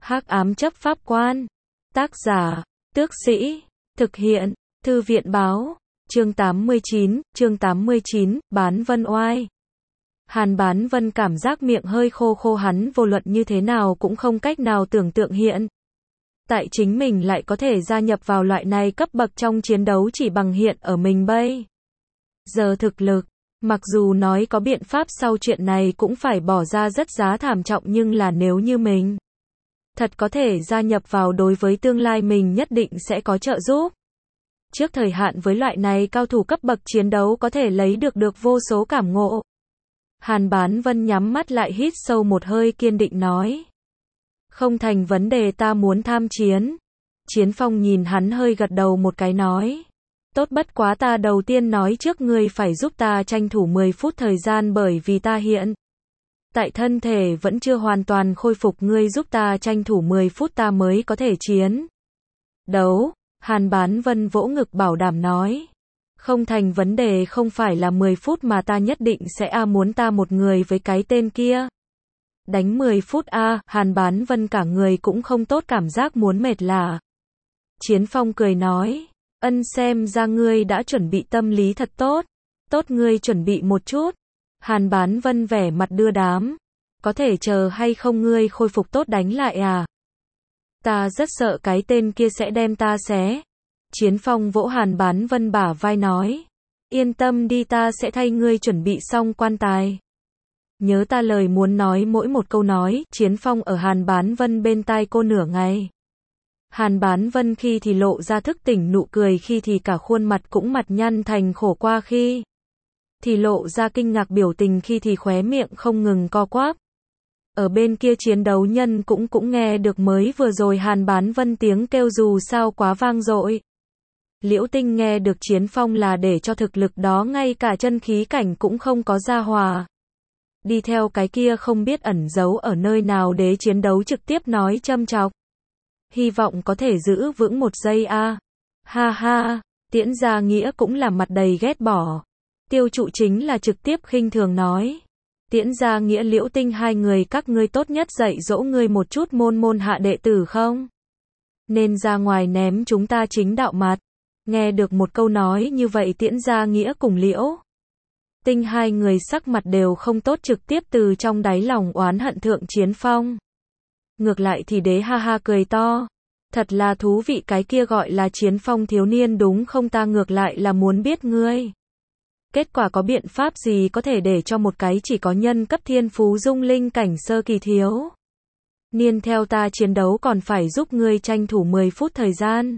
Hắc ám chấp pháp quan. Tác giả, Tước Sĩ. Thực hiện, Thư viện báo. Chương 89, Bán Vân Oai. Hàn Bán Vân cảm giác miệng hơi khô khô, hắn vô luận như thế nào cũng không cách nào tưởng tượng hiện tại chính mình lại có thể gia nhập vào loại này cấp bậc trong chiến đấu chỉ bằng hiện ở mình bây giờ thực lực. Mặc dù nói có biện pháp sau chuyện này cũng phải bỏ ra rất giá thảm trọng, nhưng là nếu như mình thật có thể gia nhập vào, đối với tương lai mình nhất định sẽ có trợ giúp. Trước thời hạn với loại này cao thủ cấp bậc chiến đấu có thể lấy được vô số cảm ngộ. Hàn Bán Vân nhắm mắt lại hít sâu một hơi, kiên định nói. Không thành vấn đề, ta muốn tham chiến. Chiến Phong nhìn hắn hơi gật đầu một cái nói. Tốt, bất quá ta đầu tiên nói trước ngươi phải giúp ta tranh thủ 10 phút thời gian, bởi vì ta hiện tại thân thể vẫn chưa hoàn toàn khôi phục, ngươi giúp ta tranh thủ 10 phút ta mới có thể chiến đấu. Hàn Bán Vân vỗ ngực bảo đảm nói. Không thành vấn đề, không phải là 10 phút mà ta nhất định sẽ muốn ta một người với cái tên kia đánh 10 phút Hàn Bán Vân cả người cũng không tốt, cảm giác muốn mệt lả. Chiến Phong cười nói. Xem ra ngươi đã chuẩn bị tâm lý thật tốt. Tốt, ngươi chuẩn bị một chút. Hàn Bán Vân vẻ mặt đưa đám. Có thể chờ hay không ngươi khôi phục tốt đánh lại Ta rất sợ cái tên kia sẽ đem ta xé. Chiến Phong vỗ Hàn Bán Vân bả vai nói. Yên tâm đi, ta sẽ thay ngươi chuẩn bị xong quan tài. Nhớ ta lời muốn nói mỗi một câu nói. Chiến Phong ở Hàn Bán Vân bên tai cô nửa ngày. Hàn Bán Vân khi thì lộ ra thức tỉnh nụ cười, khi thì cả khuôn mặt cũng mặt nhăn thành khổ qua, khi thì lộ ra kinh ngạc biểu tình, khi thì khóe miệng không ngừng co quắp. Ở bên kia chiến đấu nhân cũng nghe được mới vừa rồi Hàn Bán Vân tiếng kêu dù sao quá vang dội. Liễu Tinh nghe được Chiến Phong là để cho thực lực đó ngay cả chân khí cảnh cũng không có ra hòa. Đi theo cái kia không biết ẩn giấu ở nơi nào đế chiến đấu, trực tiếp nói châm chọc. Hy vọng có thể giữ vững một giây Ha ha, Tiễn Gia Nghĩa cũng là mặt đầy ghét bỏ. Tiêu Trụ chính là trực tiếp khinh thường nói. Tiễn Gia Nghĩa, Liễu Tinh, hai người các ngươi tốt nhất dạy dỗ ngươi một chút môn hạ đệ tử không? Nên ra ngoài ném chúng ta chính đạo mặt. Nghe được một câu nói như vậy, Tiễn Gia Nghĩa cùng Liễu Tinh hai người sắc mặt đều không tốt, trực tiếp từ trong đáy lòng oán hận thượng Chiến Phong. Ngược lại thì đế ha ha cười to. Thật là thú vị, cái kia gọi là Chiến Phong thiếu niên đúng không? Ta ngược lại là muốn biết ngươi kết quả có biện pháp gì có thể để cho một cái chỉ có nhân cấp thiên phú dung linh cảnh sơ kỳ thiếu niên theo ta chiến đấu, còn phải giúp ngươi tranh thủ 10 phút thời gian.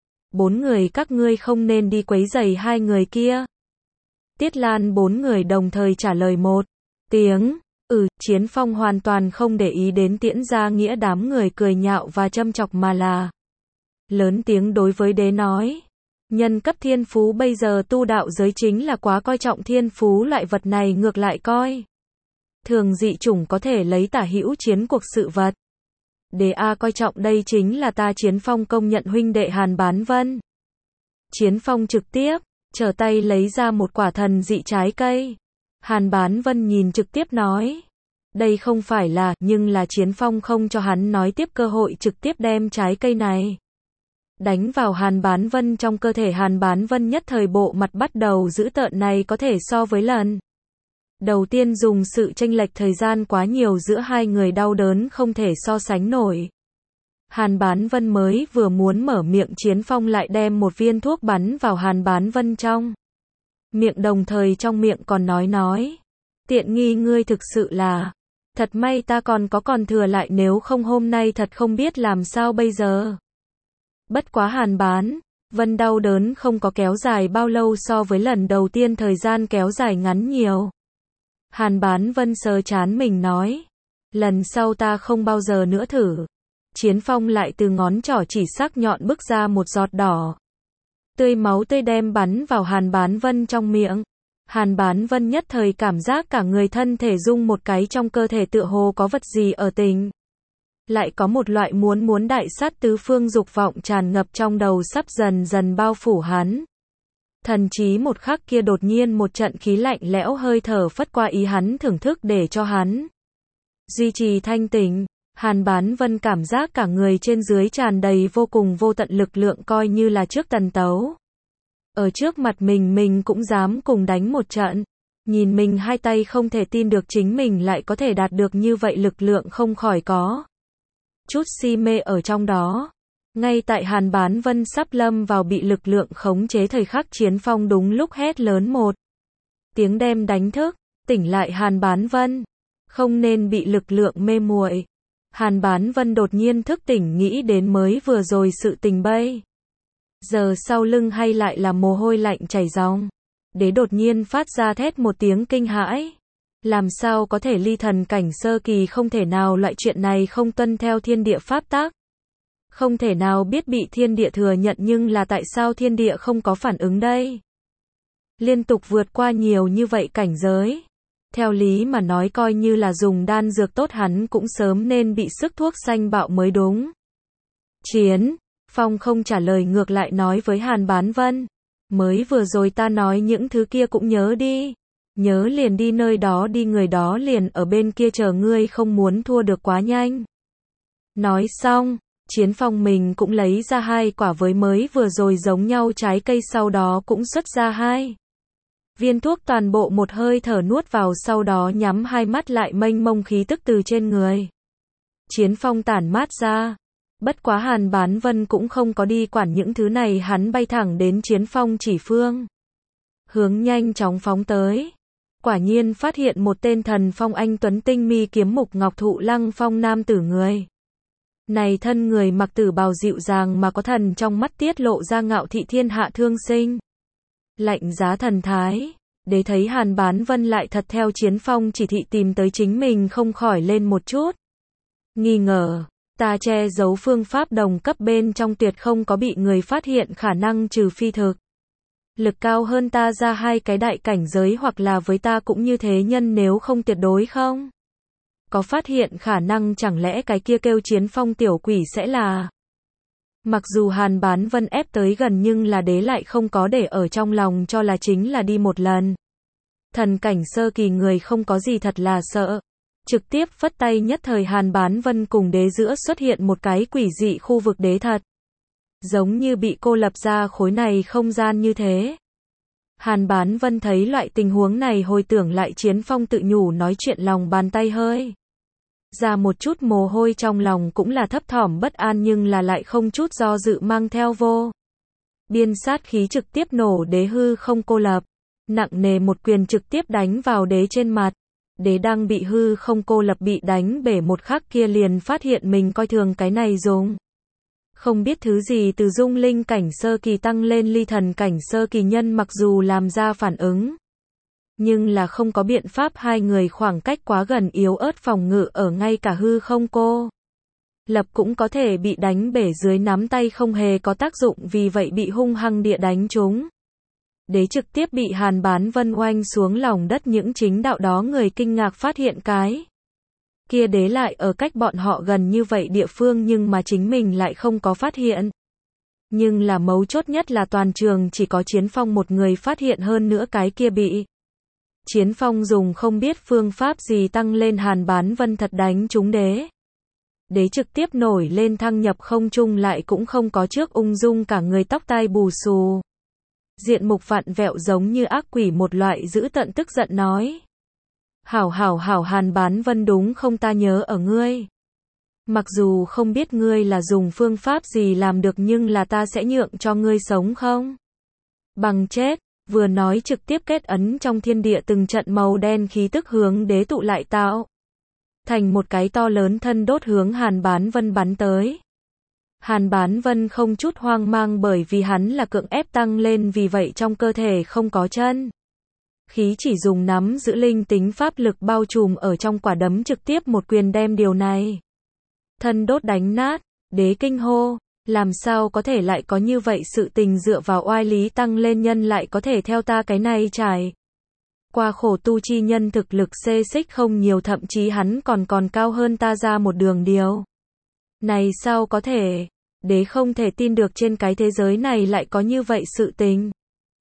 4 người các ngươi không nên đi quấy rầy hai người kia. Tiết Lan 4 người đồng thời trả lời một tiếng. Chiến Phong hoàn toàn không để ý đến Tiễn Gia Nghĩa đám người cười nhạo và châm chọc, mà là lớn tiếng đối với đế nói. Nhân cấp thiên phú bây giờ tu đạo giới chính là quá coi trọng thiên phú loại vật này, ngược lại coi thường dị chủng có thể lấy tả hữu chiến cuộc sự vật. Đế coi trọng đây chính là ta Chiến Phong công nhận huynh đệ Hàn Bán Vân. Chiến Phong trực tiếp trở tay lấy ra một quả thần dị trái cây. Hàn Bán Vân nhìn trực tiếp nói. Đây không phải là, nhưng là Chiến Phong không cho hắn nói tiếp cơ hội, trực tiếp đem trái cây này đánh vào Hàn Bán Vân trong cơ thể. Hàn Bán Vân nhất thời bộ mặt bắt đầu dữ tợn, này có thể so với lần đầu tiên dùng sự chênh lệch thời gian quá nhiều giữa hai người, đau đớn không thể so sánh nổi. Hàn Bán Vân mới vừa muốn mở miệng, Chiến Phong lại đem một viên thuốc bắn vào Hàn Bán Vân trong miệng, đồng thời trong miệng còn nói. Tiện nghi ngươi thực sự là thật may ta còn thừa lại, nếu không hôm nay thật không biết làm sao bây giờ. Bất quá Hàn Bán Vân đau đớn không có kéo dài bao lâu, so với lần đầu tiên thời gian kéo dài ngắn nhiều. Hàn Bán Vân sờ trán mình nói. Lần sau ta không bao giờ nữa thử. Chiến Phong lại từ ngón trỏ chỉ sắc nhọn bức ra một giọt đỏ tươi máu tươi đem bắn vào Hàn Bán Vân trong miệng. Hàn Bán Vân nhất thời cảm giác cả người thân thể rung một cái, trong cơ thể tựa hồ có vật gì ở tỉnh. Lại có một loại muốn đại sát tứ phương dục vọng tràn ngập trong đầu, sắp dần dần bao phủ hắn. Thần chí một khắc kia đột nhiên một trận khí lạnh lẽo hơi thở phất qua, ý hắn thưởng thức để cho hắn duy trì thanh tỉnh. Hàn Bán Vân cảm giác cả người trên dưới tràn đầy vô cùng vô tận lực lượng coi như là trước tần tấu. Ở trước mặt mình cũng dám cùng đánh một trận. Nhìn mình hai tay không thể tin được chính mình lại có thể đạt được như vậy lực lượng không khỏi có chút si mê ở trong đó. Ngay tại Hàn Bán Vân sắp lâm vào bị lực lượng khống chế thời khắc Chiến Phong đúng lúc hét lớn một tiếng đem đánh thức, tỉnh lại Hàn Bán Vân. Không nên bị lực lượng mê muội. Hàn Bán Vân đột nhiên thức tỉnh nghĩ đến mới vừa rồi sự tình bây. Giờ sau lưng hay lại là mồ hôi lạnh chảy ròng. Đế đột nhiên phát ra thét một tiếng kinh hãi. Làm sao có thể ly thần cảnh sơ kỳ không thể nào loại chuyện này không tuân theo thiên địa pháp tắc. Không thể nào biết bị thiên địa thừa nhận nhưng là tại sao thiên địa không có phản ứng đây? Liên tục vượt qua nhiều như vậy cảnh giới. Theo lý mà nói coi như là dùng đan dược tốt hắn cũng sớm nên bị sức thuốc xanh bạo mới đúng. Chiến Phong không trả lời ngược lại nói với Hàn Bán Vân. Mới vừa rồi ta nói những thứ kia cũng nhớ đi. Nhớ liền đi nơi đó đi người đó liền ở bên kia chờ ngươi không muốn thua được quá nhanh. Nói xong, Chiến Phong mình cũng lấy ra 2 quả với mới vừa rồi giống nhau trái cây sau đó cũng xuất ra 2 viên thuốc toàn bộ một hơi thở nuốt vào sau đó nhắm hai mắt lại mênh mông khí tức từ trên người. Chiến Phong tản mát ra. Bất quá Hàn Bán Vân cũng không có đi quản những thứ này hắn bay thẳng đến Chiến Phong chỉ phương. Hướng nhanh chóng phóng tới. Quả nhiên phát hiện một tên thần phong anh tuấn tinh mi kiếm mục ngọc thụ lăng phong nam tử người. Này thân người mặc tử bào dịu dàng mà có thần trong mắt tiết lộ ra ngạo thị thiên hạ thương sinh. Lạnh giá thần thái. Đế thấy Hàn Bán Vân lại thật theo Chiến Phong chỉ thị tìm tới chính mình không khỏi lên một chút nghi ngờ. Ta che giấu phương pháp đồng cấp bên trong tuyệt không có bị người phát hiện khả năng trừ phi thực lực cao hơn ta ra 2 cái đại cảnh giới hoặc là với ta cũng như thế nhân nếu không tuyệt đối không có phát hiện khả năng chẳng lẽ cái kia kêu Chiến Phong tiểu quỷ sẽ là. Mặc dù Hàn Bán Vân ép tới gần nhưng là đế lại không có để ở trong lòng cho là chính là đi một lần. Thần cảnh sơ kỳ người không có gì thật là sợ. Trực tiếp phất tay nhất thời Hàn Bán Vân cùng đế giữa xuất hiện một cái quỷ dị khu vực đế thật. Giống như bị cô lập ra khối này không gian như thế. Hàn Bán Vân thấy loại tình huống này hồi tưởng lại Chiến Phong tự nhủ nói chuyện lòng bàn tay hơi. Ra một chút mồ hôi trong lòng cũng là thấp thỏm bất an nhưng là lại không chút do dự mang theo vô. Biên sát khí trực tiếp nổ đế hư không cô lập. Nặng nề một quyền trực tiếp đánh vào đế trên mặt. Đế đang bị hư không cô lập bị đánh bể một khắc kia liền phát hiện mình coi thường cái này dùng. Không biết thứ gì từ dung linh cảnh sơ kỳ tăng lên ly thần cảnh sơ kỳ nhân mặc dù làm ra phản ứng. Nhưng là không có biện pháp hai người khoảng cách quá gần yếu ớt phòng ngự ở ngay cả hư không cô. Lập cũng có thể bị đánh bể dưới nắm tay không hề có tác dụng vì vậy bị hung hăng địa đánh trúng. Đế trực tiếp bị Hàn Bán Vân oanh xuống lòng đất những chính đạo đó người kinh ngạc phát hiện cái. Kia đế lại ở cách bọn họ gần như vậy địa phương nhưng mà chính mình lại không có phát hiện. Nhưng là mấu chốt nhất là toàn trường chỉ có Chiến Phong một người phát hiện hơn nữa cái kia bị. Chiến Phong dùng không biết phương pháp gì tăng lên Hàn Bán Vân thật đánh trúng đế. Đế trực tiếp nổi lên thăng nhập không trung lại cũng không có trước ung dung cả người tóc tai bù xù. Diện mục vặn vẹo giống như ác quỷ một loại dữ tợn tức giận nói. Hảo Hàn Bán Vân đúng không ta nhớ ở ngươi. Mặc dù không biết ngươi là dùng phương pháp gì làm được nhưng là ta sẽ nhượng cho ngươi sống không? Bằng chết, vừa nói trực tiếp kết ấn trong thiên địa từng trận màu đen khí tức hướng đế tụ lại tạo. Thành một cái to lớn thân đốt hướng Hàn Bán Vân bắn tới. Hàn Bán Vân không chút hoang mang bởi vì hắn là cưỡng ép tăng lên vì vậy trong cơ thể không có chân. Khí chỉ dùng nắm giữ linh tính pháp lực bao trùm ở trong quả đấm trực tiếp một quyền đem điều này. Thân đốt đánh nát, đế kinh hô, làm sao có thể lại có như vậy sự tình dựa vào oai lý tăng lên nhân lại có thể theo ta cái này trải. Qua khổ tu chi nhân thực lực xê xích không nhiều thậm chí hắn còn cao hơn ta ra một đường điều. Này sao có thể, đế không thể tin được trên cái thế giới này lại có như vậy sự tình.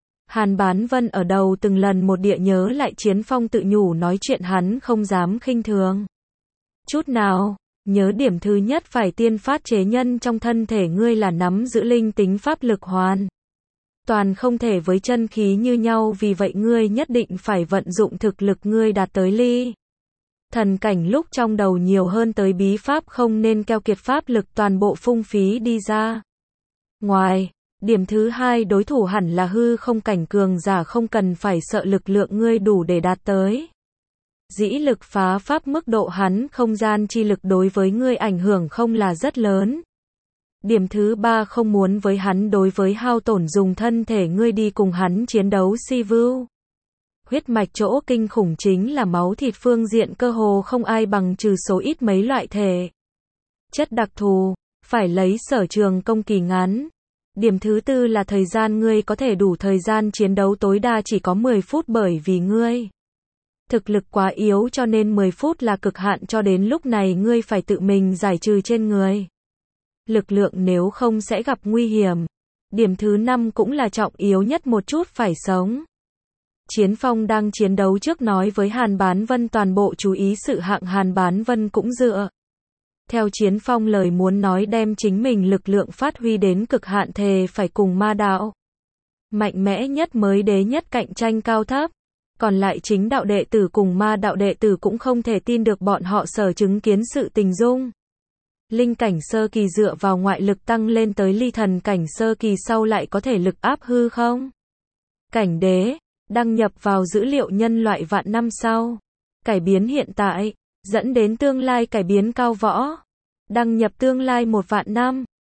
Hàn Bán Vân ở đầu từng lần một địa nhớ lại Chiến Phong tự nhủ nói chuyện hắn không dám khinh thường. Chút nào, Nhớ điểm thứ nhất phải tiên phát chế nhân trong thân thể ngươi là nắm giữ linh tính pháp lực hoàn toàn không thể với chân khí như nhau, vì vậy ngươi nhất định phải vận dụng thực lực ngươi đạt tới ly thần cảnh lúc trong đầu nhiều hơn tới bí pháp, không nên keo kiệt pháp lực toàn bộ phung phí đi ra ngoài. Điểm thứ hai, đối thủ hẳn là hư không cảnh cường giả, không cần phải sợ lực lượng ngươi đủ để đạt tới dĩ lực phá pháp mức độ, hắn không gian chi lực đối với ngươi ảnh hưởng không là rất lớn. Điểm thứ ba, không muốn với hắn đối với hao tổn, dùng thân thể ngươi đi cùng hắn chiến đấu si vưu. Huyết mạch chỗ kinh khủng chính là máu thịt phương diện cơ hồ không ai bằng, trừ số ít mấy loại thể chất đặc thù, phải lấy sở trường công kỳ ngắn. Điểm thứ tư là thời gian, ngươi có thể đủ thời gian chiến đấu tối đa chỉ có 10 phút, bởi vì ngươi thực lực quá yếu cho nên 10 phút là cực hạn, cho đến lúc này ngươi phải tự mình giải trừ trên người lực lượng, nếu không sẽ gặp nguy hiểm. Điểm thứ năm cũng là trọng yếu nhất một chút, phải sống. Chiến Phong đang chiến đấu trước nói với Hàn Bán Vân toàn bộ chú ý sự hạng, Hàn Bán Vân cũng dựa theo Chiến Phong lời muốn nói, đem chính mình lực lượng phát huy đến cực hạn, thề phải cùng ma đạo mạnh mẽ nhất mới đế nhất cạnh tranh cao thấp. Còn lại chính đạo đệ tử cùng ma đạo đệ tử cũng không thể tin được bọn họ sở chứng kiến sự tình dung. Linh cảnh sơ kỳ dựa vào ngoại lực tăng lên tới ly thần cảnh sơ kỳ sau lại có thể lực áp hư không cảnh đế, đăng nhập vào dữ liệu nhân loại vạn năm sau, cải biến hiện tại, dẫn đến tương lai cải biến cao võ, đăng nhập tương lai 1 vạn năm.